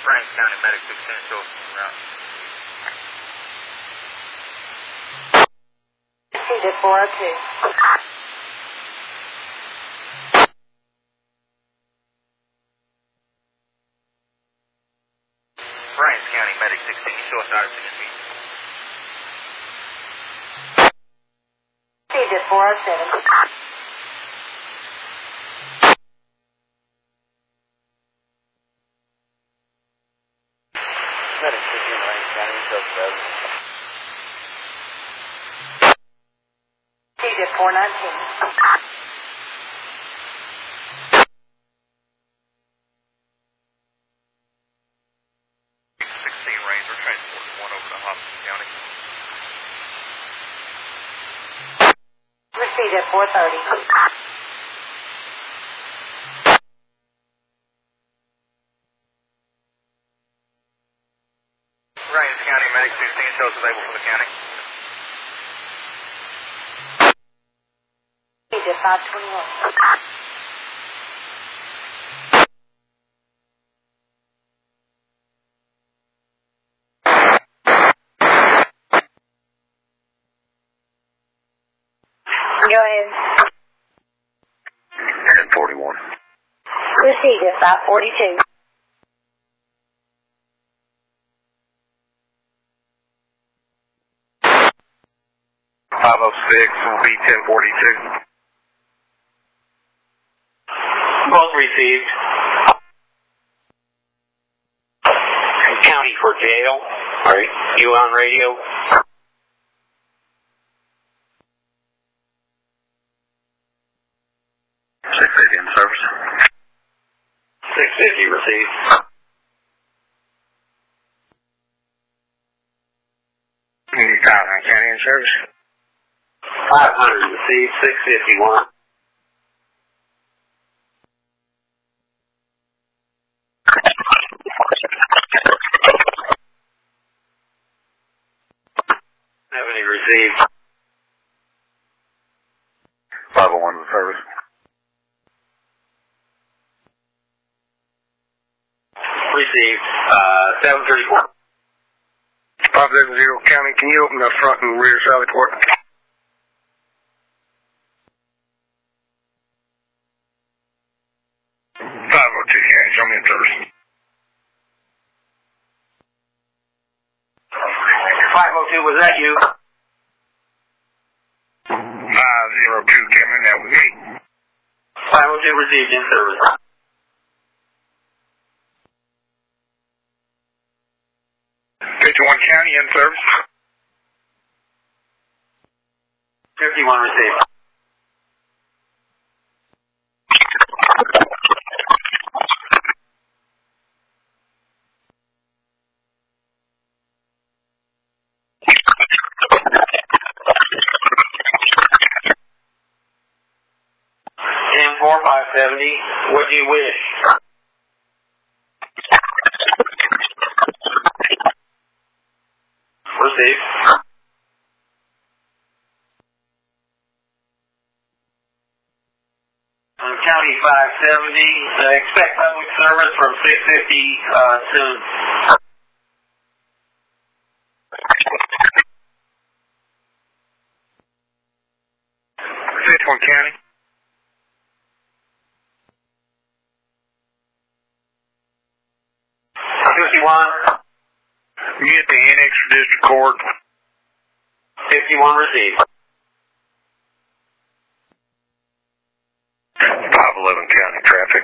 Franks County Medic 16, show us en route. Proceeded 402. Franks County Medic 16, show us out of 6 feet. Proceeded 407. Medic 16, Franks County, show us out. Proceeded 419. Ranger, transporting 1 over to Hopkins County. Proceeded 430. Franks County Medic 16, show us available for the county. Proceeded 521. Go ahead. 1041. Proceeded 542. will be 1042. Both received. County for jail. Are you on radio? 650 in service. 650 received. County in service. 500 received. 651. Received. 501 in service. Received. 734. 570 County, can you open the front and rear side of the court? 502 County, show me in service. 502, was that you? 502 Cameron, that was me. 502 received in service. 51 County in service. 51 received. M4 570, what do you wish? Received. County 570, expect public service from 650 soon. 51 County. 51. You at the Annex District Court. 51 received. 511 County traffic.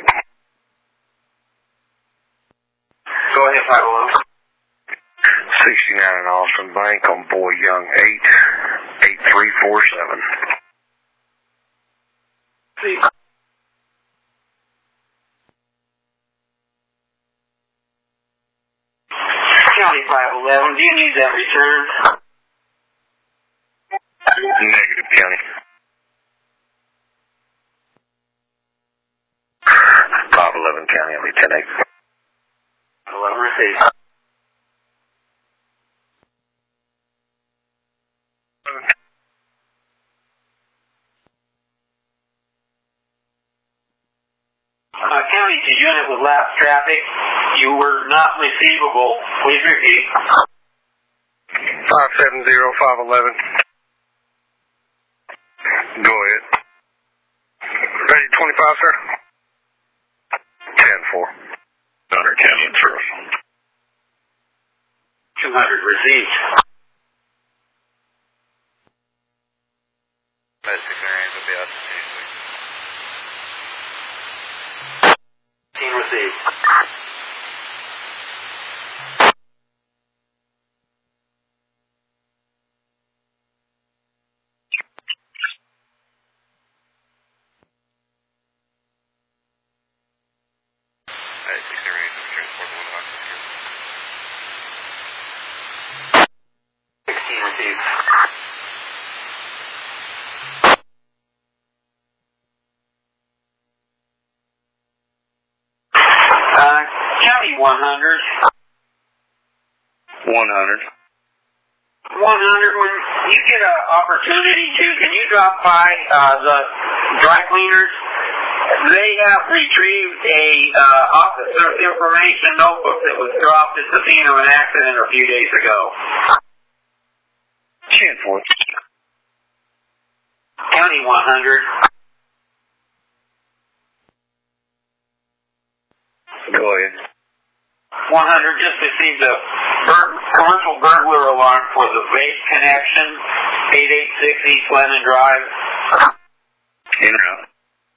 Go ahead, 511. 69 in Austin Bank on Boy Young 88347. See. County 511, do you need that returned? Negative, County. 511 County, I'll be 10-8. 11 received. County to unit with lapsed traffic. You you were not receivable. Please repeat. 570511. Go ahead. Ready 25, sir? 10-4. Thunder County and service. 200 received. Medic 6 range will be out to 15 received. Medic 6 range will be transported to 1 box. 16 received. County 100. 100. 100, when you get an opportunity to, can you drop by the dry cleaners? They have retrieved a officer information notebook that was dropped at the scene of an accident a few days ago. 10-4. County 100. Go ahead. 100 just received a commercial burglar alarm for the vape connection, 886 East Lennon Drive. In or out?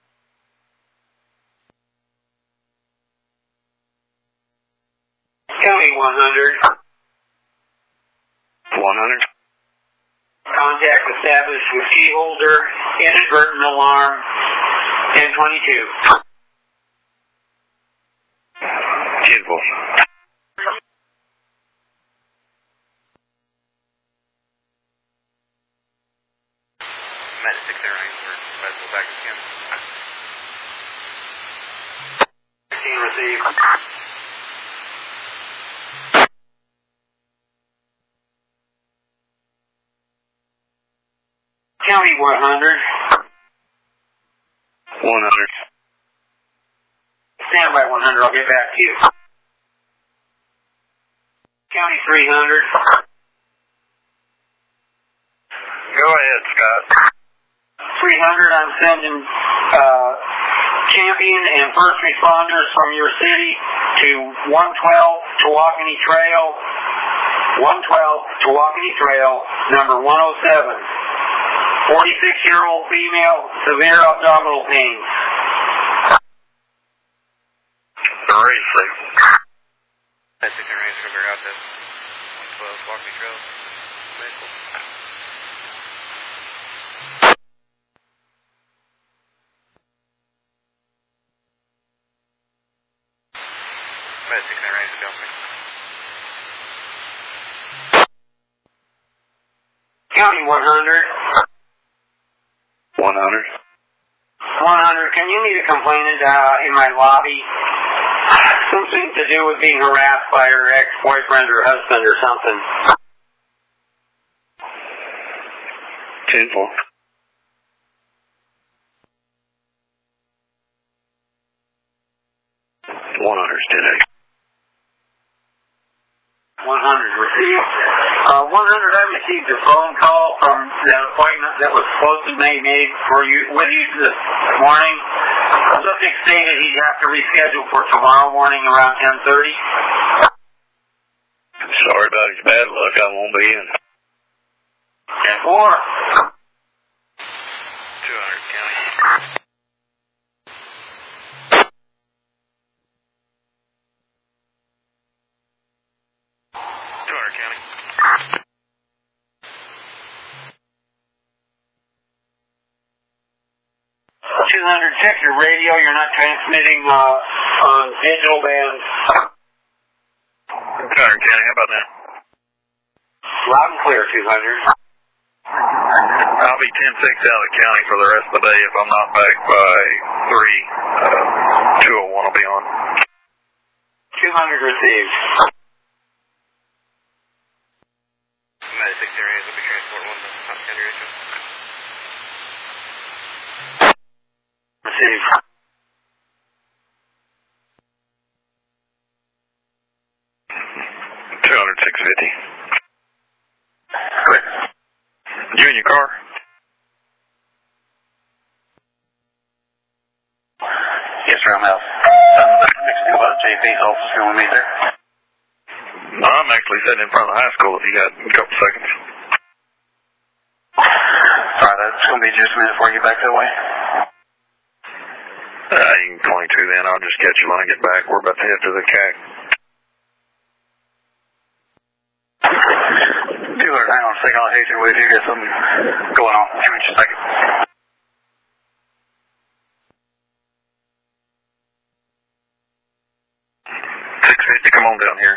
County 100. 100. Contact established with key holder, inadvertent alarm, 1022. 10-4. Medic 6 range for medical back again. 16 received. County 100. 100. Stand by 100, I'll get back to you. County 300. Go ahead, Scott. 300, I'm sending champion and first responders from your city to 112 Tawakoni Trail, 112 Tawakoni Trail, number 107. 46-year-old female, severe abdominal pain. Racing. That's 6 range for their out there. 112 Walking Trail. Medical. Med 6 range for Delphi. County 100. 100. 100, can you meet a complainant in my lobby? Something to do with being harassed by her ex-boyfriend or husband or something. 10-4. $100 received. 100, I received a phone call from that appointment that was supposed to be made for you with you this morning. The subject stated he'd have to reschedule for tomorrow morning around 10:30. Sorry about his bad luck. I won't be in. 10-4. 200 County. County. 200, check your radio. You're not transmitting on digital bands. 200 County, how about now? Loud and clear, 200. I'll be 10-6 out of the county for the rest of the day. If I'm not back by 3, 201 will be on. 200 received. Med 6 areas will be transport 1 to Hunt County Region. Received. 650. Good. You in your car? Yes, sir, I'm out. JP's office. You want to meet there? No, I'm actually sitting in front of the high school if you got a couple seconds. Alright, it's going to be just a minute before I get back that way. You can 22 then. I'll just catch you when I get back. We're about to head to the CAC. Dealer, hang on a second. I'll hate you with you. Got something going on. Give me just a second. 650, come on down here.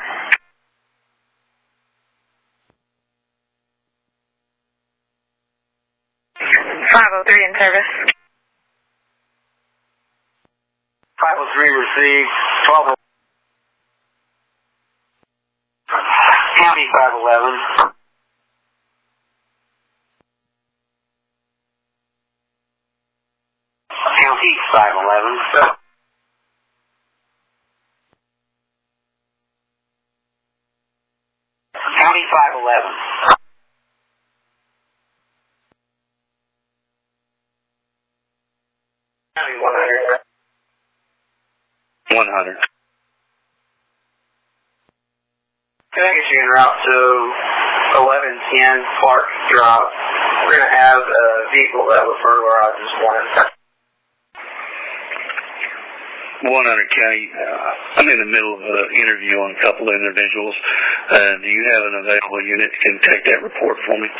in service. 503 received. 12. County 511. County 511. County 511. County 100. 100. Can I get you en route to 1110 Park Drive? We're going to have a vehicle that will burglarize this morning. 100 County, I'm in the middle of an interview on a couple of individuals. Do you have an available unit that can take that report for me?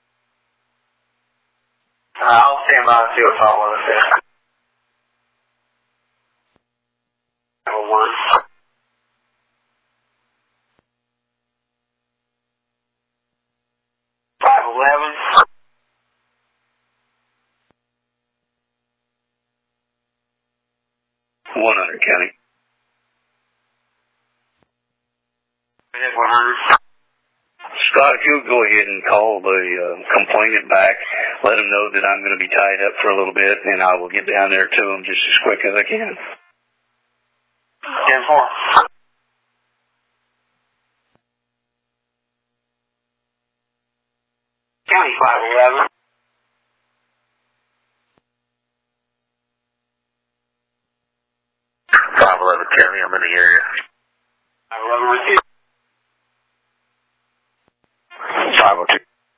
I'll stand by and see what's all with it. 1. 511. 100 County. 100. Scott, if you'll go ahead and call the complainant back, let them know that I'm going to be tied up for a little bit, and I will get down there to them just as quick as I can. 10-4. County 511. 511 County, I'm in the area. 511 received. 502.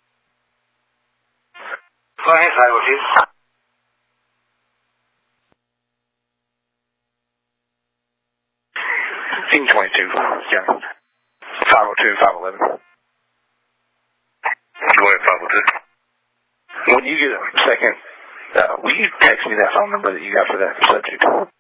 Go ahead, 502. 22, yeah. 502, 511. Go ahead, 502. When you get a second, will you text me that phone number that you got for that subject?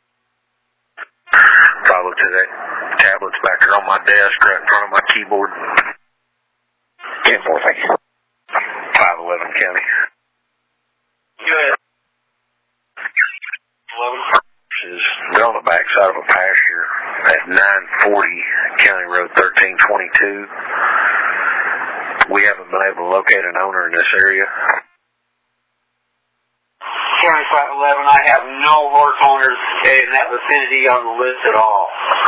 502, that tablet's back there on my desk right in front of my keyboard. 10-4, thank you. 511 County. Go ahead. 11. They're on the backside of a pasture at 940 County Road 1322. We haven't been able to locate an owner in this area. County 511, I have no horse owners in that vicinity on the list at all.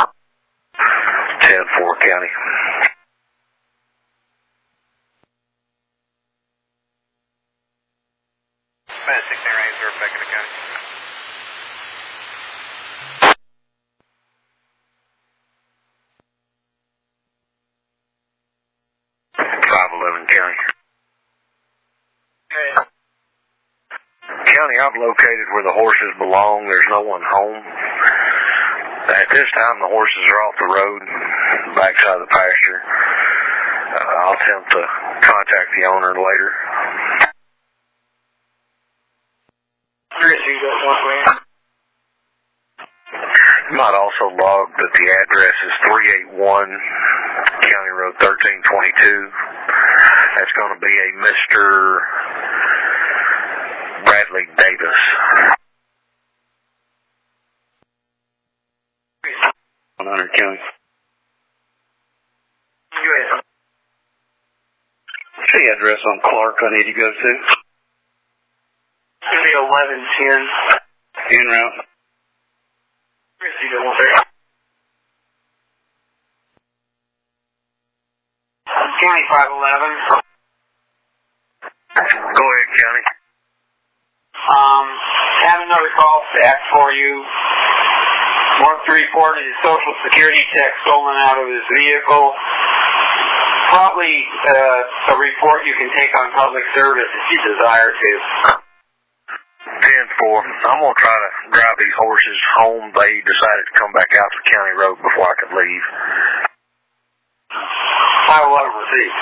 10-4 County. About 16 range, we're back in the county. 511 County. Okay. County, I've located where the horses belong. There's no one home. At this time, the horses are off the road, backside of the pasture. I'll attempt to contact the owner later. You might also log that the address is 381 County Road 1322. That's going to be a Mr. Bradley Davis. 100 County. What's the address on Clark I need to go to? It's going to be 1110. En route. County 511. Go ahead, County. Have another call stack for you. Wants to report his Social Security check stolen out of his vehicle. Probably a report you can take on public service if you desire to. 10-4. I'm going to try to drive these horses home. They decided to come back out to County Road before I could leave. 511 received.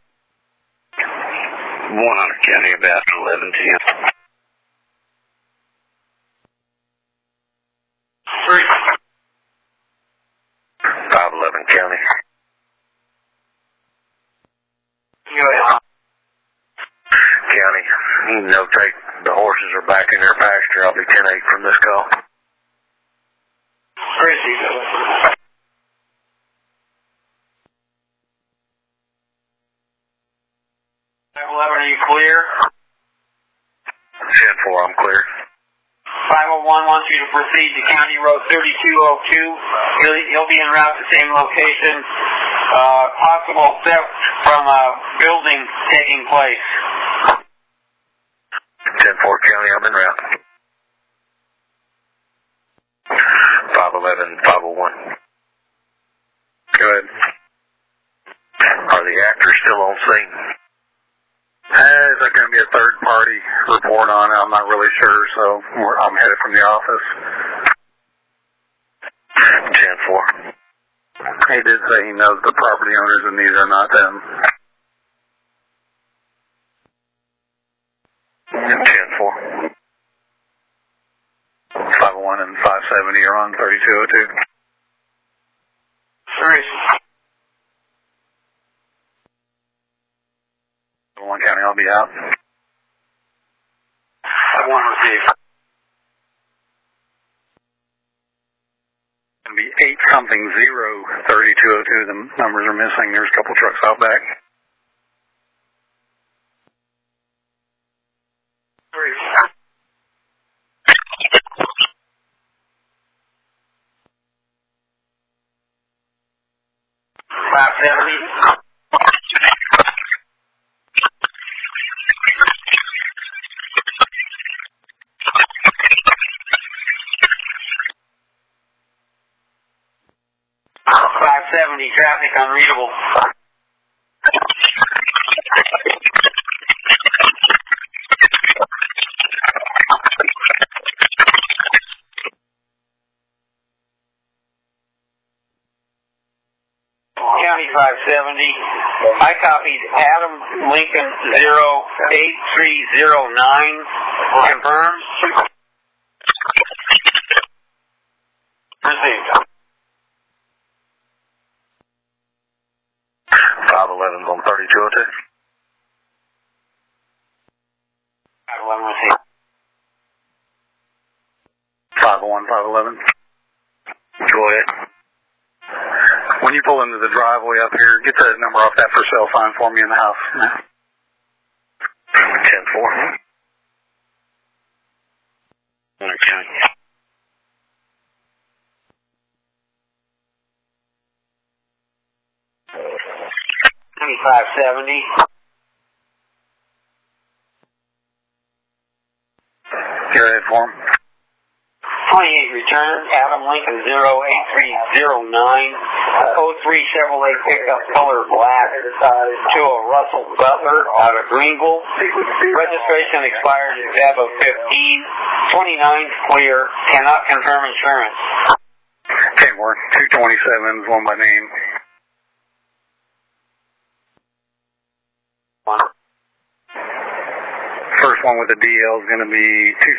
100 County about 11:10. 511 County. County, notate the horses are back in their pasture. I'll be 10-8 from this call. Received. 511, are you clear? 10-4, I'm clear. 501 wants you to proceed to County Road 3202. He'll be en route to the same location. Possible theft from a building taking place. 10-4 County, I'm en route. 511, 501. Go ahead. Are the actors still on scene? Is there going to be a third-party report on it? I'm not really sure, so I'm headed from the office. 10-4. He did say he knows the property owners, and these are not them. 10-4. 501 and 570 are on 3202. Sorry. 1 County, I'll be out. 501 received. Going to be 8-0-3202. The numbers are missing. There's a couple trucks out back. Traffic unreadable. 570. I copied Adam Lincoln 08309. Confirm. Received. 511's on 3202. 511 received. 501, 511. Go ahead. When you pull into the driveway up here, get that number off that for sale sign for me in the house. 10-4. Okay. 570. Go ahead for him. 28 return, Adam Lincoln 08309, 03 Chevrolet pickup color black to a Russell Butler out of Greenville. Registration expired in Feb of 15. 29 clear, cannot confirm insurance. Can't work. 227s, one by name. First one with the DL is going to be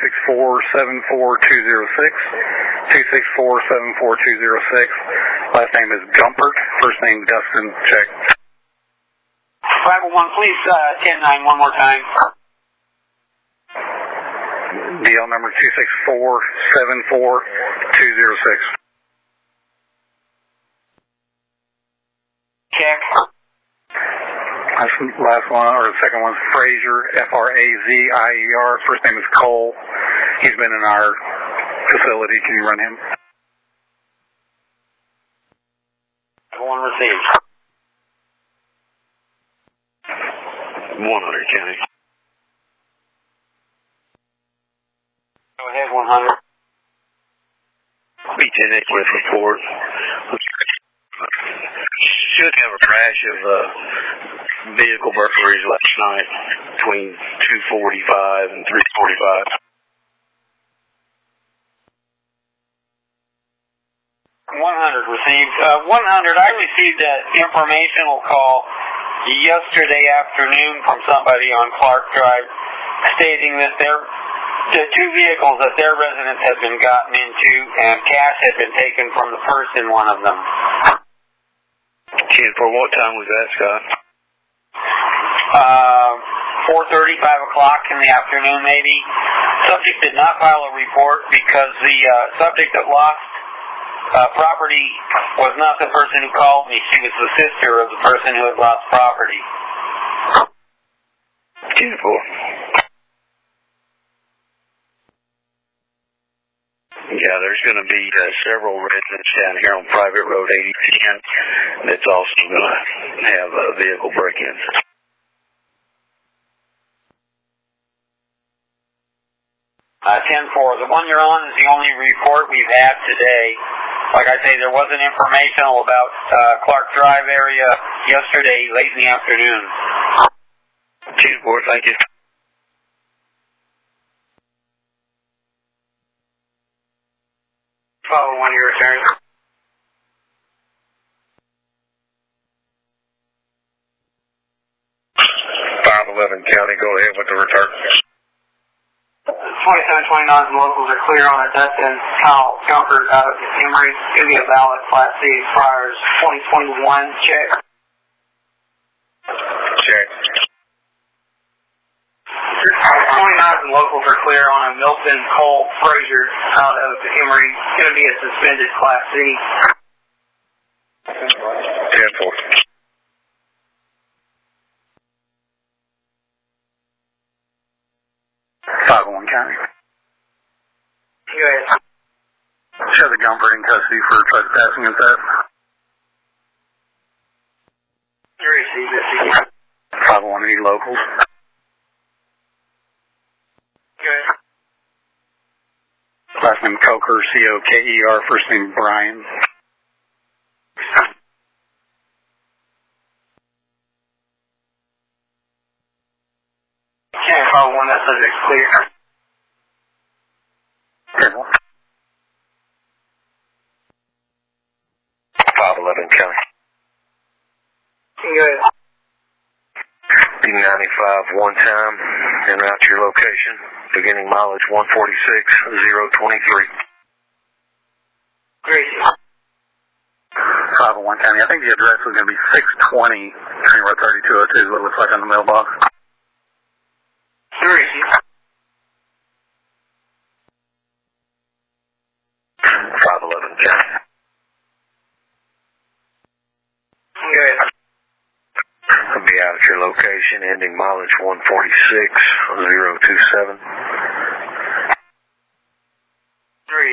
264-74206. 264-74206. Last name is Gumpert. First name Dustin. Check. 501, please 10-9 one more time. DL number 264-74206. Check. Last one, or the second one's Frazier, F-R-A-Z-I-E-R. First name is Cole. He's been in our facility. Can you run him? One received. 100 County. Go ahead, 100. Be 10 with report. Should have a crash of vehicle burglaries last night between 2:45 and 3:45. 100 received. 100, I received an informational call yesterday afternoon from somebody on Clark Drive stating that the two vehicles that their residents had been gotten into and cash had been taken from the purse in one of them. 10-4, what time was that, Scott? 4:30, 5 o'clock in the afternoon maybe. Subject did not file a report because the subject that lost property was not the person who called me. She was the sister of the person who had lost property. 10-4. Yeah, there's going to be several residents down here on Private Road 8010 that's also going to have vehicle break-ins. Uh, 10-4. The one you're on is the only report we've had today. Like I say, there was an informational about Clark Drive area yesterday late in the afternoon. 10-4, thank you. Follow one of your returns. 511 County, go ahead with the return. 2729 locals are clear on it. That's in Kyle Comfort out of Emory. It's going to be a valid Class C expires 2021 check. Check. 29 locals are clear on a Milton Cole Frazier out of Emory. It's going to be a suspended Class C. 10-4. County. Go ahead. Show the Gumford in custody for trespassing and theft. You received it. 501 any locals. Go ahead. Last name Coker, C-O-K-E-R, first name Brian. Can't follow one that says it's clear. Careful. 511 County. Go ahead. B95 one time, en route to your location, beginning mileage 146,023. Great. 501 County. I think the address was going to be 620 Train Road 3202 is what it looks like on the mailbox. Great. 511 County. Go ahead. I'll be out at your location, ending mileage 146,027. Great.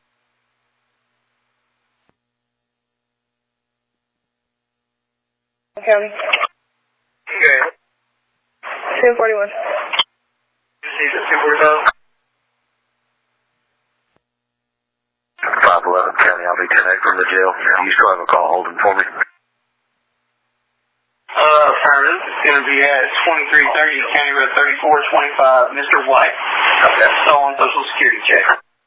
County. Go ahead. 1041. Received it. 240,000. 511 County, I'll be 10-8 from the jail. You still have a call holding for me? This is going to be at 2330 County Road 3425, Mr. White. Okay. Stolen Social Security check.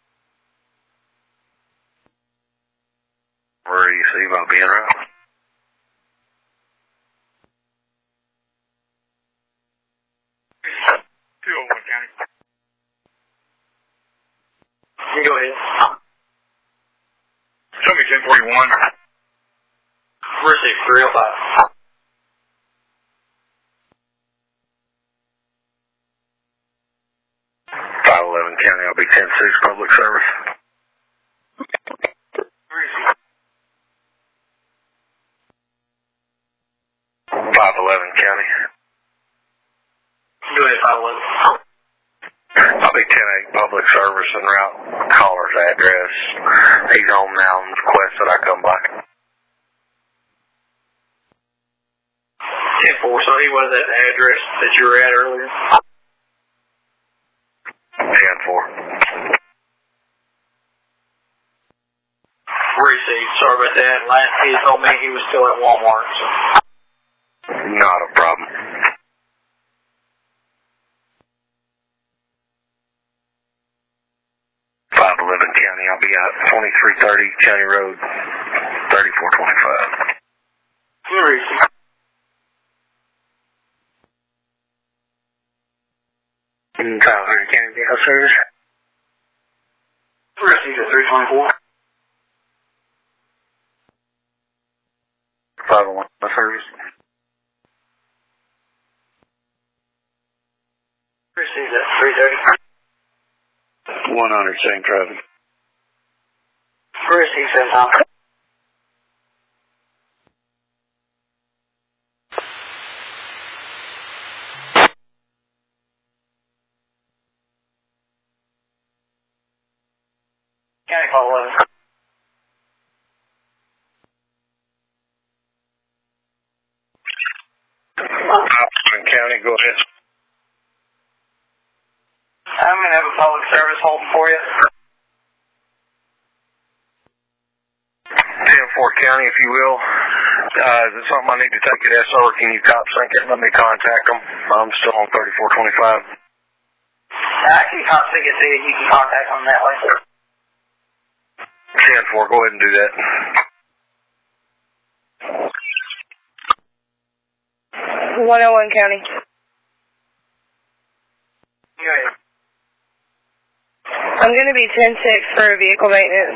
Where you see about being around? County. You go ahead. Show me 1041. Received 305. 511 County, I'll be 10-6 public service. 511 County. Go ahead, 511. I'll be 10-8 public service en route. Caller's address. He's home now and requests that I come by. 10-4, so he was at the address that you were at earlier. 10-4. Received. Sorry about that. Last he told me he was still at Walmart. So. Not a problem. 511 County. I'll be out 2330 County Road, 3425. Received. Tyler County Vehicle Service. Received at 324. 501 Service. Received at 330. 100 same traffic. Received, same time. County call 11. County, go ahead. I'm going to have a public service holding for you. 10-4 County, if you will. Is it something I need to take at SO, or can you cop sync it and let me contact them? I'm still on 3425. I can top sync it to you. You can contact them that way. 10-4, go ahead and do that. 101 County. Go ahead. I'm going to be 10-6 for vehicle maintenance.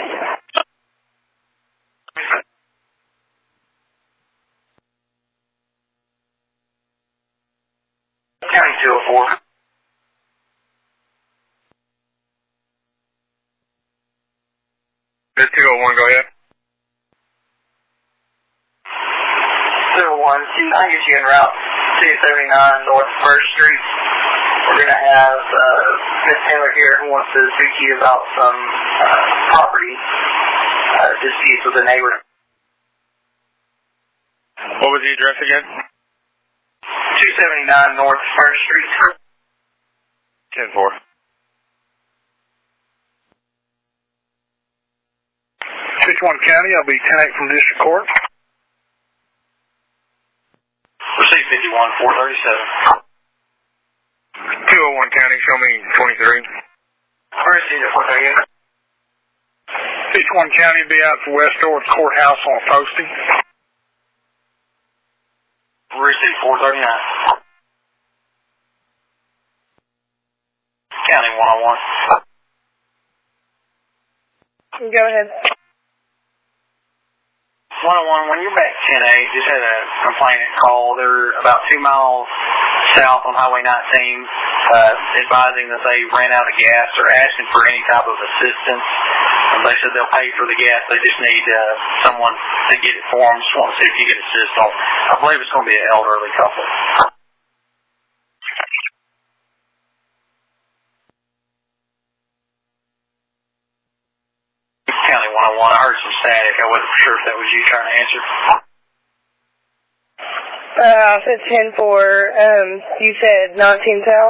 County 204. This 201, go ahead. 201. I get you en route 279 North 1st Street. We're going to have Miss Taylor here who wants to speak to you about some property disputes with a neighbor. What was the address again? 279 North 1st Street. 10-4. One County, I'll be 10-8 from District Court. Receive 51 437. 201 County, show me 23. Receive at 438. 51 County, be out to West Orange Courthouse on posting. Receive 439. County 101. Go ahead. 101, when you're back 10-8, just had a complainant call. They're about 2 miles south on Highway 19, advising that they ran out of gas or asking for any type of assistance. They said they'll pay for the gas. They just need someone to get it for them. Just want to see if you can assist them. I believe it's going to be an elderly couple. County 101, I heard some static. I wasn't sure if that was you trying to answer. I said 10-4. You said 19 South?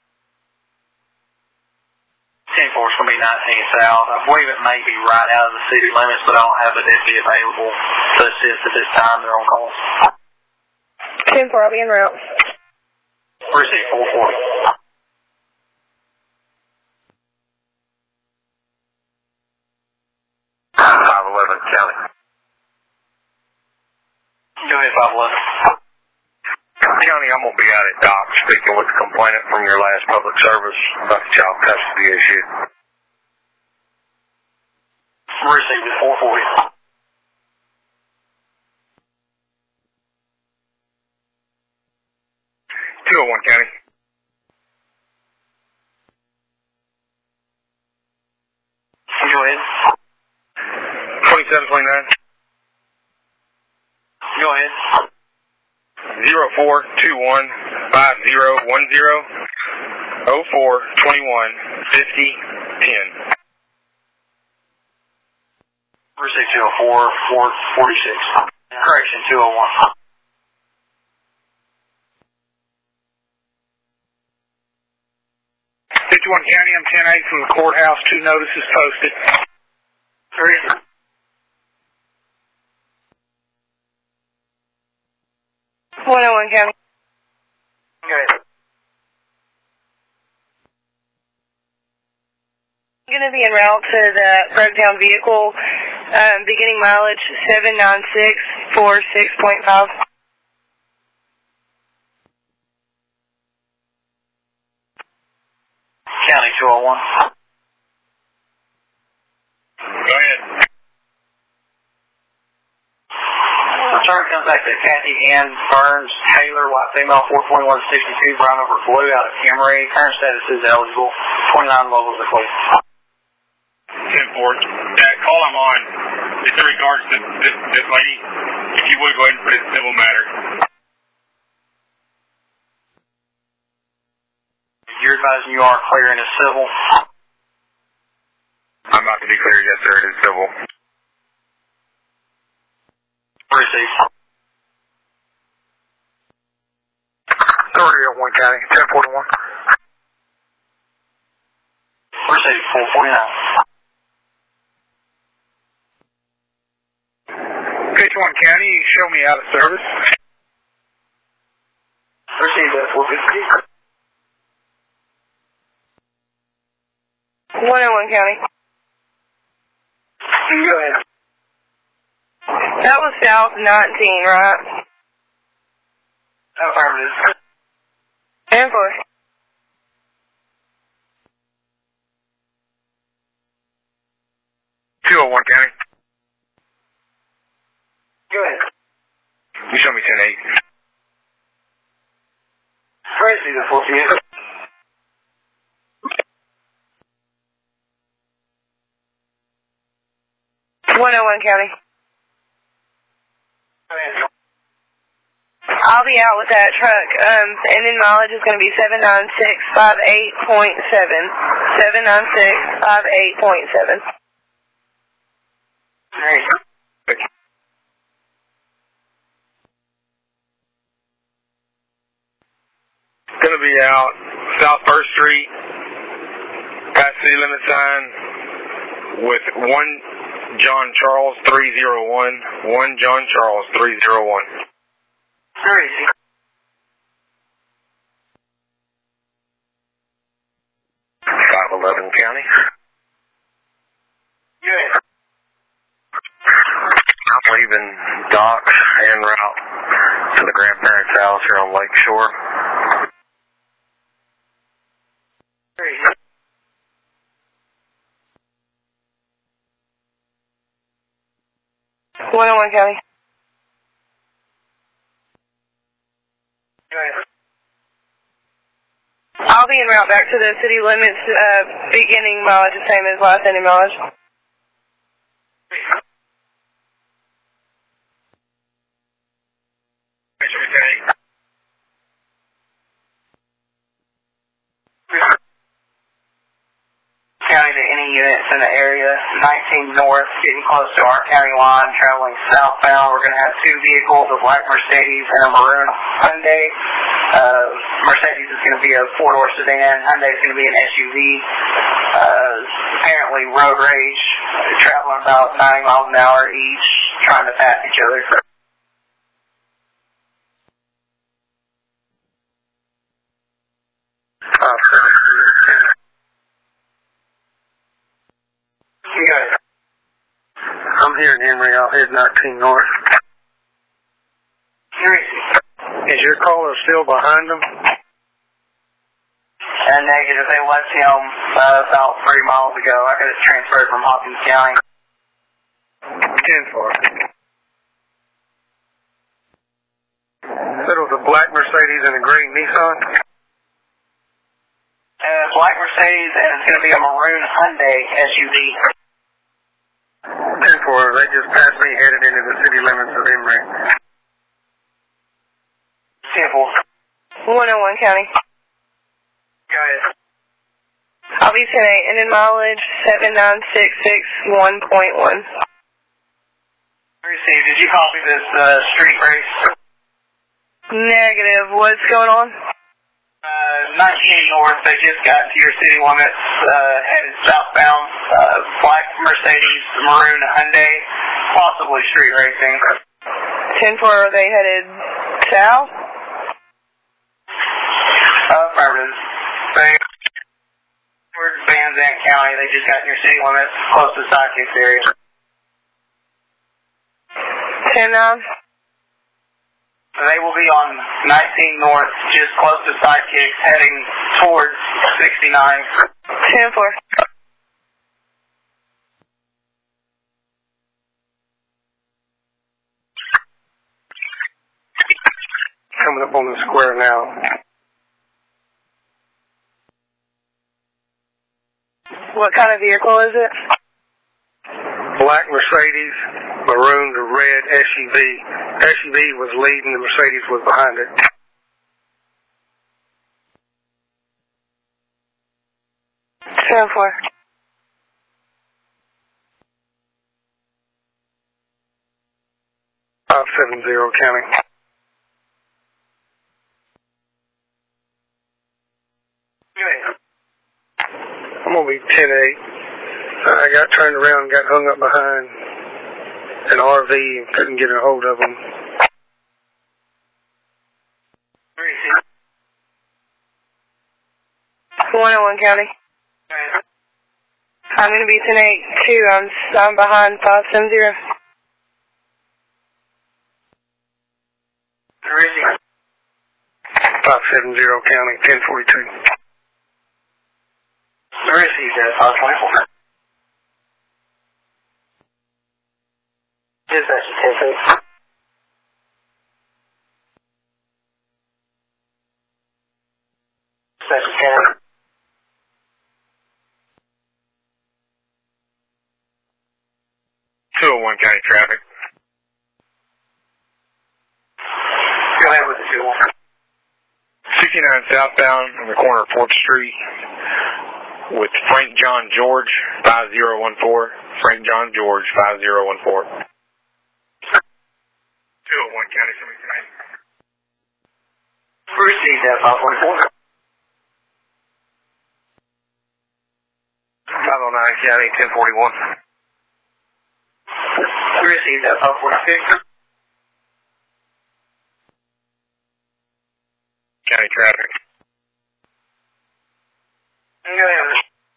10-4 is going to be 19 South. I believe it may be right out of the city limits, but I don't have a deputy available to assist at this time. They're on calls. 10-4, I'll be en route. Receive 440. County. Go ahead, 511. County, I'm going to be out at dock speaking with the complainant from your last public service about the child custody issue. Received at 440. County. Go ahead. 2729. Go ahead. 0421 5010 0421 5010. Receive 204 446. Correction 201. 51 County, I'm 10-8 from the courthouse. 2 notices posted. 101 County. Good. I'm going to be en route to the broke down vehicle, beginning mileage 79646.5. County 201. Go ahead. Return comes back to Kathy Ann Burns Taylor, white female, 42162, brown over blue, out of Emory. Current status is eligible. 29 levels of clean. 10-4. Call him on. It's in regards to this lady. If you would, go ahead and put it in civil matter. You're advising you are clear in a civil. I'm about to declare yes, sir. It is civil. Receive. Authority at 1 County, 1041. Receive. 449. 51 County, you show me out of service. Receive that 450. 101 County. Go ahead. That was South 19, right? Affirmative. And 4. County. Go ahead. You show me 10-8. Receive the 48. 101 County. Go ahead. I'll be out with that truck. And then mileage is going to be 79658.7. 79658.7. Great. Going to be out South 1st Street, past city limit sign, with 1 John Charles 301. 1 John Charles 301. Great. 511 County. Good. I'm leaving docks en route to the grandparents' house here on Lake Shore. Great. 101 County. Go ahead. I'll be en route back to the city limits, beginning mileage the same as last ending mileage. County to any units in the area, 19 north, getting close to our county line, traveling southbound. We're going to have 2 vehicles, a black Mercedes and a maroon Hyundai. Mercedes is going to be a 4-door sedan. Hyundai is going to be an SUV. Apparently road rage, traveling about 90 miles an hour each, trying to pass each other. Good. I'm here in Emory. I'll head 19 north. Is your caller still behind them? Negative. They left him about 3 miles ago. I got it transferred from Hopkins County. 10-4. Said it was a black Mercedes and a gray Nissan? Black Mercedes, and it's going to be a maroon Hyundai SUV. 10-4. They just passed me headed into the city limits of Emory. Simple. 101 County. Go ahead. I'll be 10-8, and then mileage 79661.1. Received. Did you copy this street race? Negative. What's going on? 19 North, they just got to your city limits, headed southbound, black Mercedes, maroon Hyundai, possibly street racing. 10-4, are they headed south? Affirmative. Towards Van Zandt County, they just got in your city limits, close to Sidekicks area. 10-9. They will be on 19 North, just close to Sidekicks, heading towards 69. 10-4. Coming up on the square now. What kind of vehicle is it? Black Mercedes, maroon to red SUV. SUV was leading, the Mercedes was behind it. Ten four. County. I'm gonna be 10-8. I got turned around and got hung up behind an RV and couldn't get a hold of them. 101 County. I'm going to be 10-8 too. I'm behind 570. 570 County, 1042. Received at 524. Dispatch 10-8. Dispatch 10-8. County traffic. Go ahead with the 2-1. 69 southbound on the corner of 4th Street with Frank John George, 5014. Frank John George, 5014. 201 County, 79. Received at 524. 509 County, 1041. Received at 546. County traffic. Go ahead.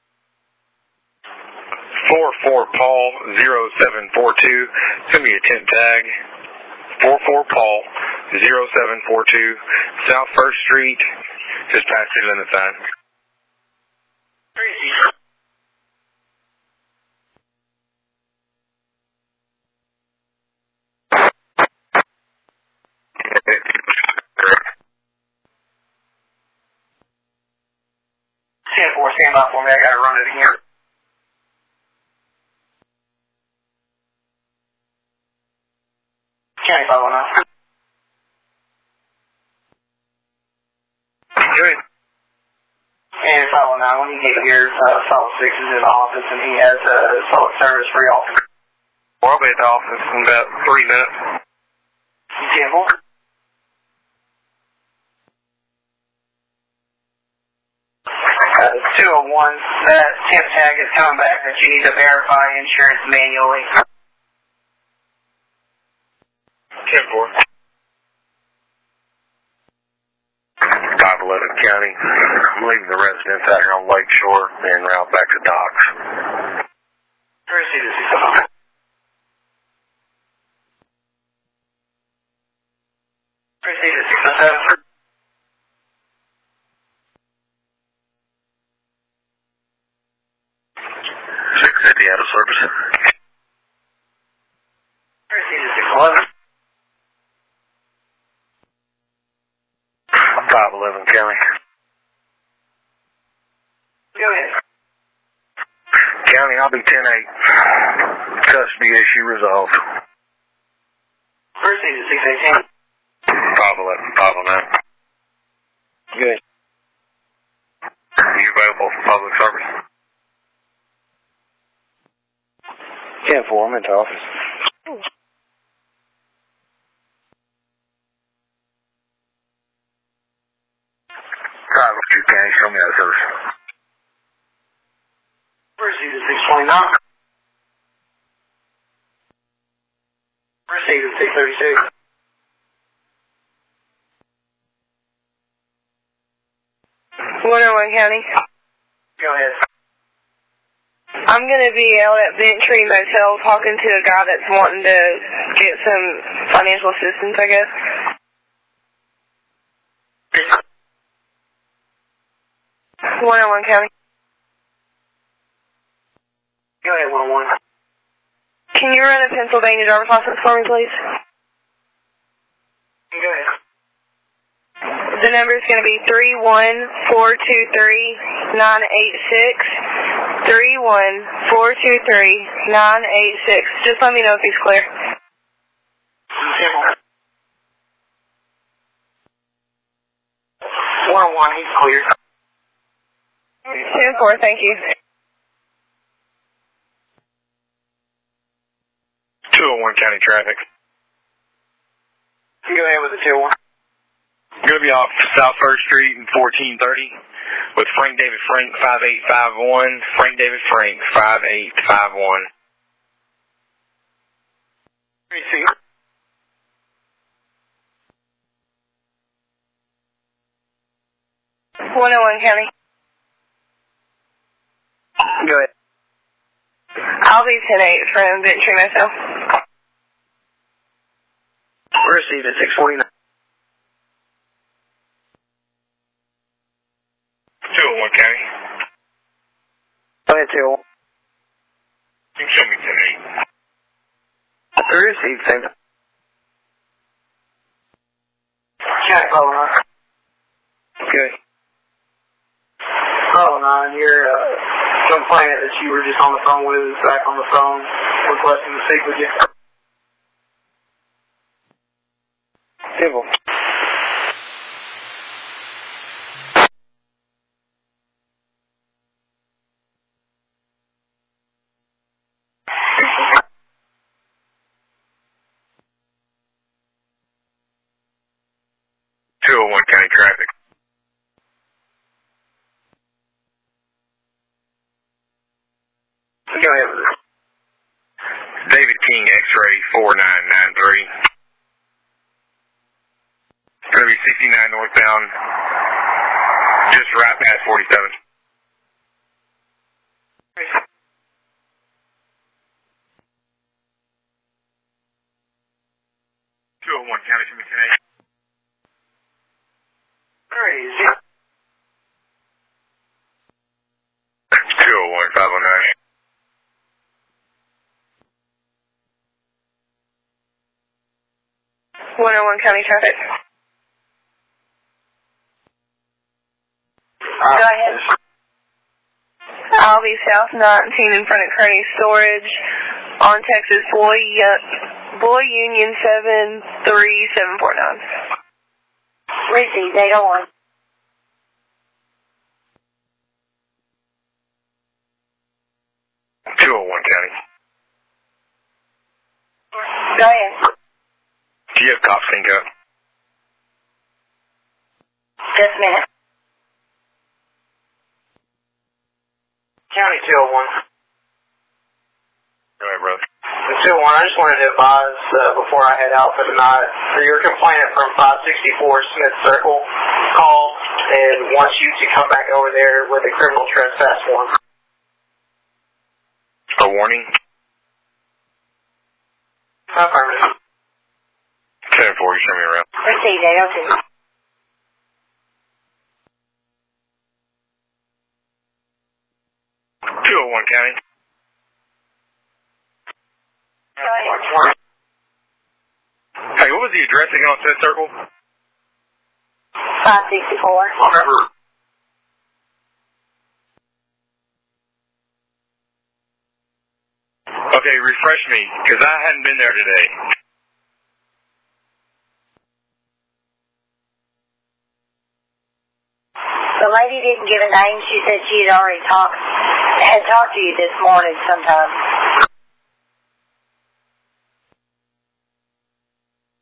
44 Paul 0742. Send me a tent tag. 44 Paul 0742. South 1st Street, just past the limit sign. Received. Stand by for me. I gotta run it again. County 509. Good. And 509, when you get here, Solid 6 is in the office and he has Solid service free office. Well, I'll be at the office in about 3 minutes. 10-4. 201, that temp tag is coming back that you need to verify insurance manually. 10-4. 511 County. I'm leaving the residents out here on Lakeshore and route back to docks. Received at 605. Received at 607. Out of service. Received at 611. 511 County. Go ahead. County, I'll be 10-8. Custody issue resolved. Received at 618. 511, 509. Good. Are you available for public service? 10-4, I'm into office. County. Show me that service. Proceed to 629. Proceed to 636. 101 County. Go ahead. I'm going to be out at Bentry Motel talking to a guy that's wanting to get some financial assistance, I guess. 101 County. Go ahead, 101. Can you run a Pennsylvania driver's license for me, please? Go ahead. The number is going to be 31423-986. 31423-986. Just let me know if he's clear. 101, he's clear. 10-4, thank you. 201 County Traffic. Go ahead with the 201. Going to be off South 1st Street and 1430 with Frank David Frank 5851. Frank David Frank 5851. Receive. County. Go ahead. I'll be 10-8 from Bentry Motel. Received at 649. 201 County. Go ahead, 201. You can show me 10-8. Received, same time. County 409. Good. 409, your complainant that you were just on the phone with is back on the phone requesting to speak with you. Civil. County Traffic. Go ahead with it. David King X-Ray 4993. It's going to be 69 northbound, just right past 47. County, show me 10-8. Crazy. 201 509. County Traffic. Go ahead. I'll be South 19 in front of Kearney Storage on Texas Boy Union 73749. Received 801. County. Go ahead. Do you have cop sync up? Just a minute. County 201. Go ahead, brother. 201, I just wanted to advise before I head out for the night, for your complainant from 564 Smith Circle called and wants you to come back over there with a criminal trespass form. A warning? Affirmative. 10-4, you show me around. Received 802. County. Go ahead. Hey, what was the address again on Smith Circle? 564. Okay, refresh me, because I hadn't been there today. The lady didn't give a name. She said she had already had talked to you this morning sometime.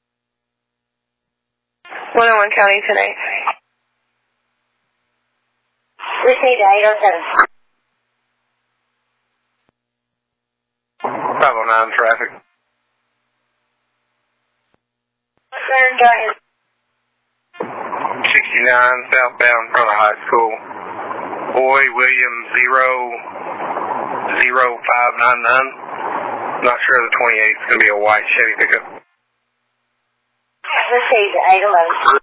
County tonight. Received 807. 509 traffic. Sir, go ahead. 69 southbound in front of high school. Boy William 00599. Not sure the 28 is going to be a white Chevy pickup. Received 811.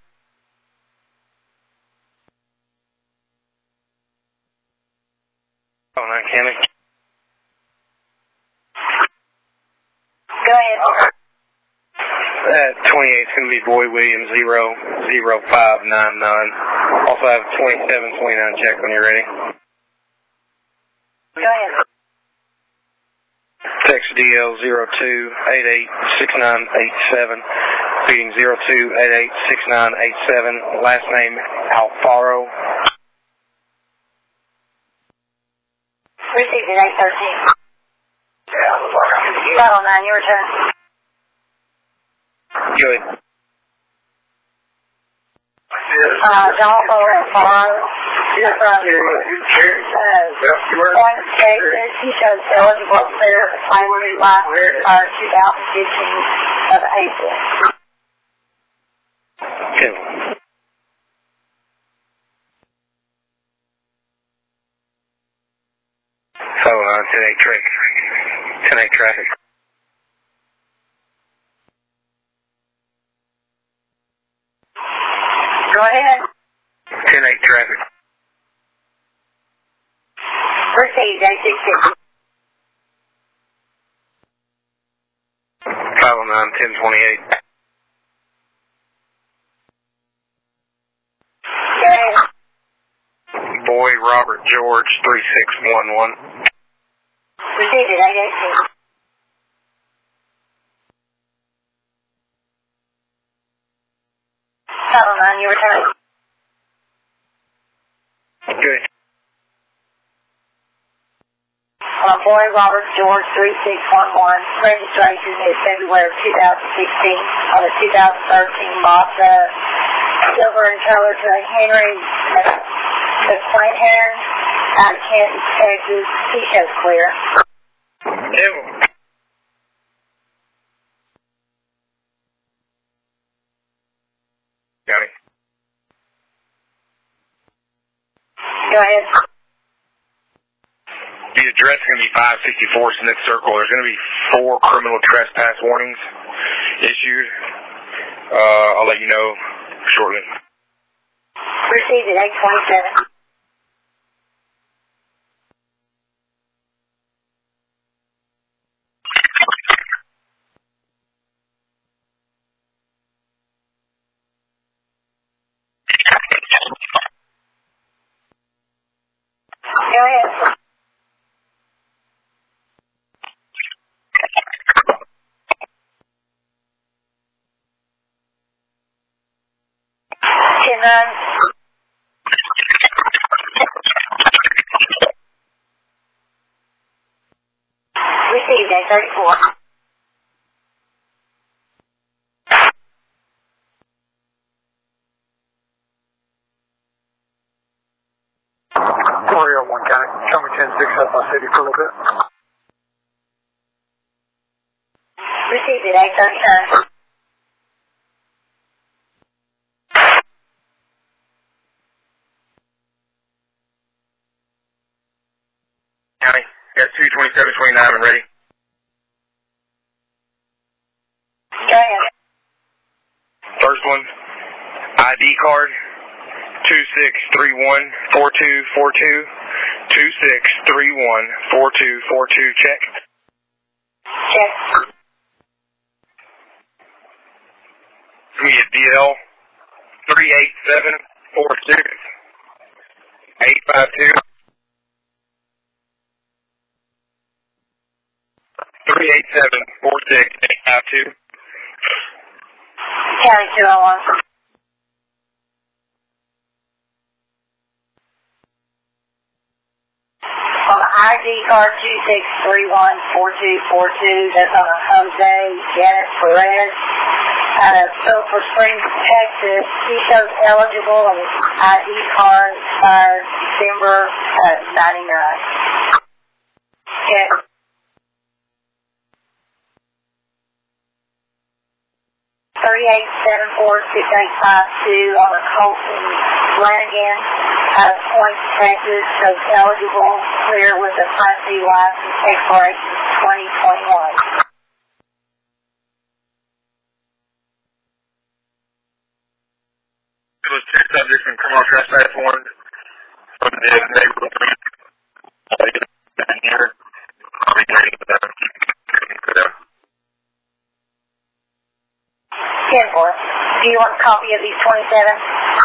Oh, no, Kenny. Go ahead. That 28 is going to be Boy William 00599. Also have a 2729 check when you're ready. Go ahead. Text DL 02886987. Feeding 02886987. Last name Alfaro. Received at 813. 509, your turn. Good. Don't go that far. You're from Point Texas. He shows eligible clear primary license for 2015 of April. Good. 10-8 traffic. 10-8 traffic. Go ahead. 10-8 traffic. Received 866. 509-1028. Go ahead. Boy Robert George 3611. Received at 818. 509, your turn. Good. Boy Robert George 3611. Registration is February 2016 on a 2013 Mazda silver in color to Henry McClain out of Kansas, Texas. He shows clear. Ew. Got it. Go ahead. The address is going to be 564 Smith Circle. There's going to be 4 criminal trespass warnings issued. I'll let you know shortly. Received at 827. Go ahead. Received at 34. One County. Show me 10-6 up my city for a little bit. Received at 839. County, got 22729 and ready. Go ahead. First one, ID card, 2631-4242, 2631-4242, check. Check. Give me a DL, 38746-852. 387-46-852. County 201. On the ID card 2631-4242, that's on a Jose Janet Perez. out of Sulphur Springs, Texas. He shows eligible and his ID card expired December of 99. Okay. (3874-6852) on a Colton Flanagan out of Point, Texas, shows eligible, clear with a Class C license, expiration 2021. Those two subjects in criminal trespass warrant from the neighborhood here. I'll be taking that. 10-4. Do you want a copy of these 27?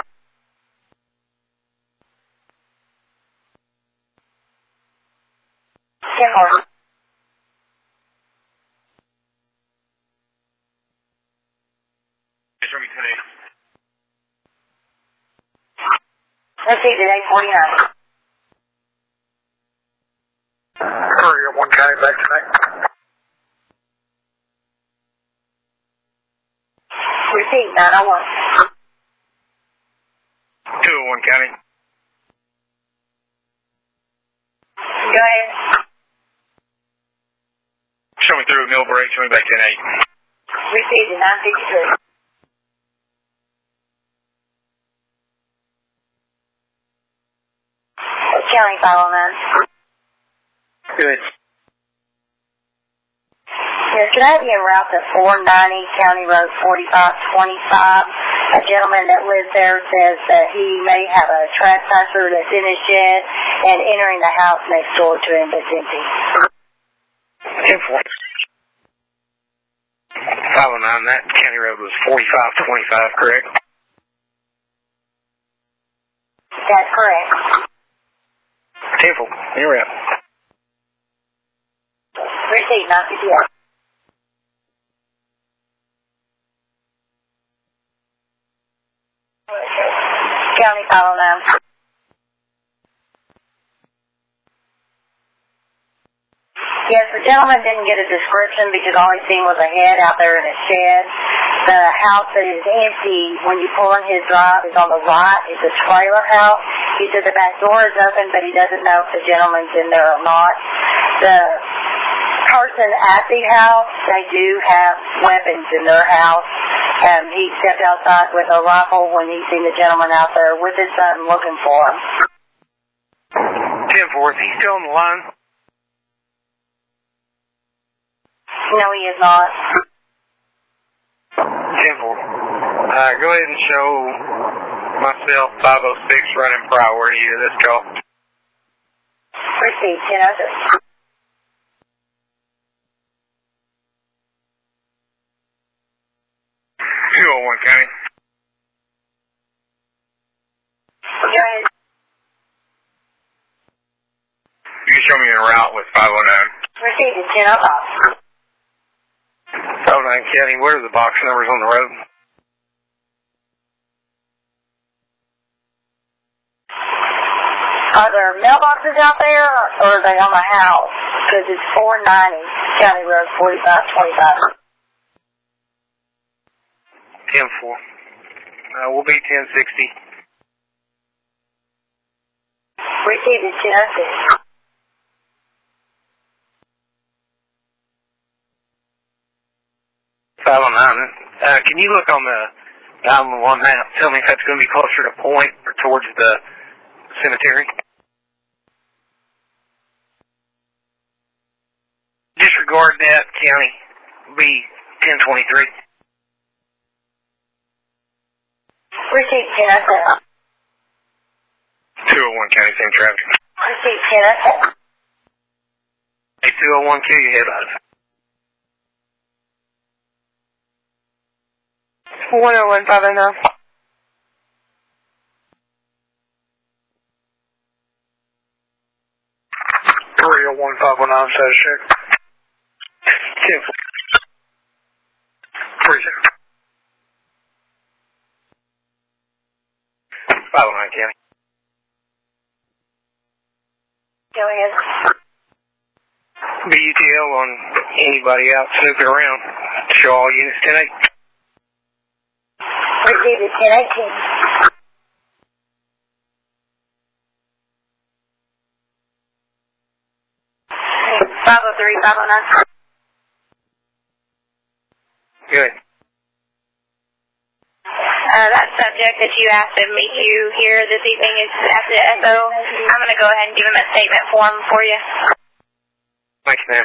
Received at 8:49. Hurry up, 1 County back tonight. Received 901. 201 County. Go ahead. Show me through mill break, show me back 10-8. Received at 953. County 509. Good. Yes, can I have you en route to 490 County Road 4525? A gentleman that lives there says that he may have a trespasser that's in his shed and entering the house next door to him that's empty. 10-4. 509, that county road was 4525, correct? That's correct. 10-4, you're out. Received 958. County 509. Yes, the gentleman didn't get a description because all he seen was a head out there in a shed. The house that is empty when you pull in his drive is on the right. It's a trailer house. He said the back door is open, but he doesn't know if the gentleman's in there or not. The person at the house, they do have weapons in their house. He stepped outside with a rifle when he seen the gentleman out there with his son looking for him. 10-4, is he still on the line? No, he is not. 10-4. Go ahead and show myself 506 running priority to this call. Received 10-06. County. Go ahead. You can show me en route with 509. Received at 10:05. 509 County, what are the box numbers on the road? Are there mailboxes out there, or are they on the house? Because it's 490 County Road 4525. 10-4. We'll be 1060. Received at 10:06. Can you look on the 911 map? Tell me if that's going to be closer to Point or towards the cemetery. Disregard that, County. It'll be 1023. Received 10:07. 201 County, same traffic. Received 10:07. Hey, 201, kill your head out. 101 509. Three 10519 status check. 10-4. 509 County. Go ahead. BUTL on anybody out snooping around. Show all units 10-8. Received at 1018. 503, 509. Good. That subject that you asked to meet you here this evening is at the SO. I'm going to go ahead and give him a statement form for you. Thanks, ma'am.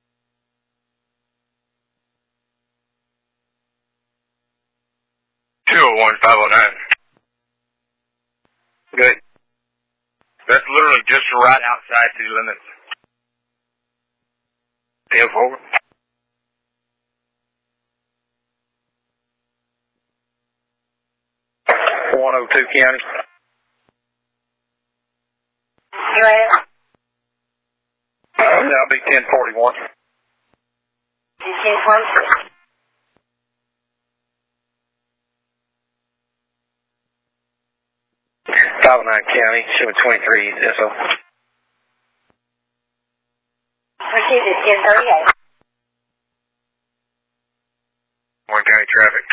Good. That's literally just right outside city limits. 10-4. County. You ready? That'll be 1041. 1043. 509 County, 723 SO. Received at 1038. Warren County traffic.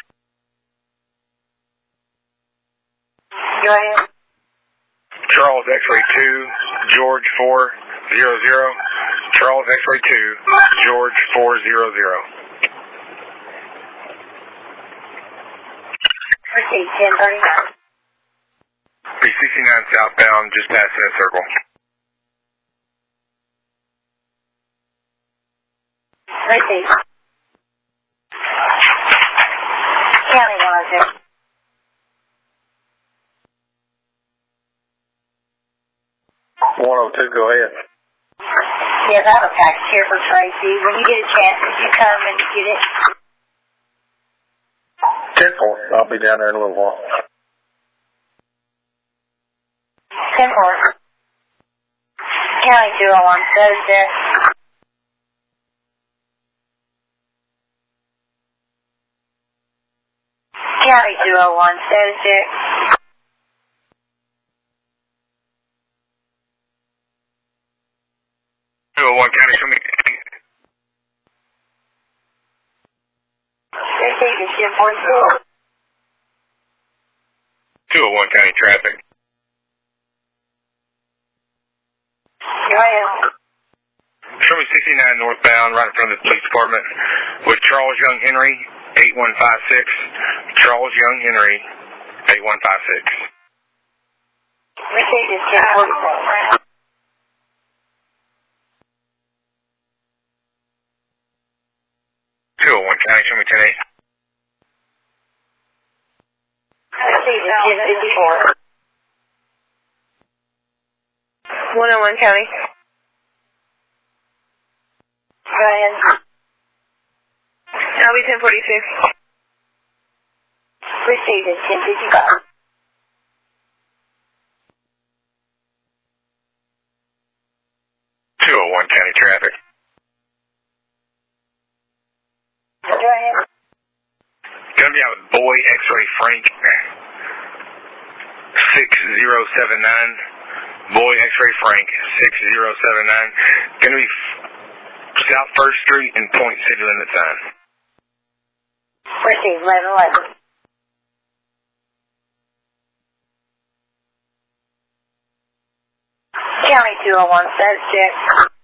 You ready? Charles X-ray 2, George 400. Charles X-ray 2, George 400. Received 1039. B69 southbound, just past that circle. Received. County 102. Go ahead. Yes, I have a package here for Tracy. When you get a chance, could you come and get it? 10-4. I'll be down there in a little while. 10-4. County 201, status check. County 201, status check. County, show me. Received at 1042. 201 County traffic. Go ahead. Show me 69 northbound, right in front of the police department, with Charles Young Henry, 8156. Charles Young Henry, 8156. Received at 1044. 201 County, show me 10-8. Received at 1054. 101 County. Go ahead. That'll be 1042. Received at 1055. 201 County traffic. Go ahead. Gonna be out with Boy X-ray Frank, 6079. Boy X-ray Frank, 6079. Gonna be South 1st Street and Point City Limit sign. Received 1111. County 201, status check.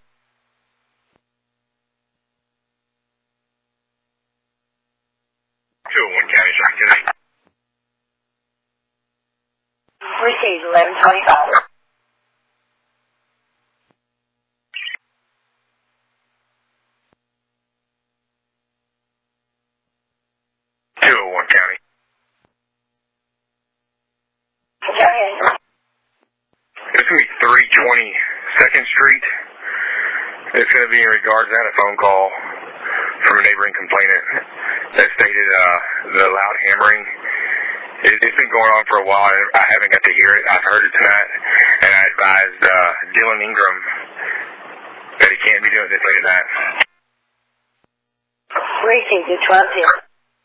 County, show me 10-8. Received 1125. 201 County. Go ahead. It's going to be 320 2nd Street. It's going to be in regards, I had a phone call from a neighboring complainant that stated the loud hammering. It's been going on for a while, and I haven't got to hear it. I've heard it tonight, and I advised Dylan Ingram that he can't be doing this late at night. Received at 12-0.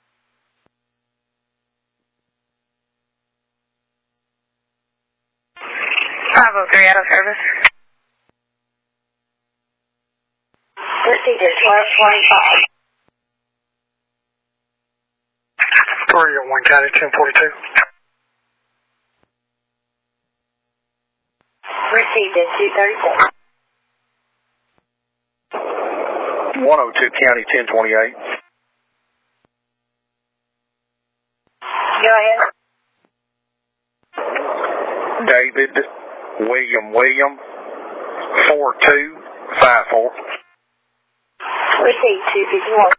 Three out of service. Received at 1225. 301 Wayne County, 1042. Received at 236. 102 County, 1028. Go ahead. David William 4254. Received 251.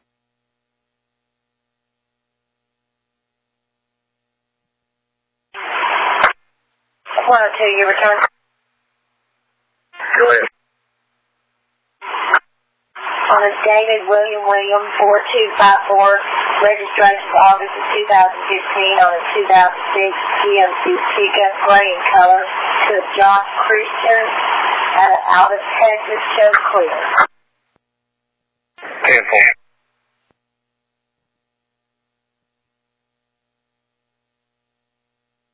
102, your return. Go ahead. On a David William 4254, registration for August of 2015 on a 2006 GMC pickup, gray in color, to Josh Christian out of Texas, shows clear. 10-4.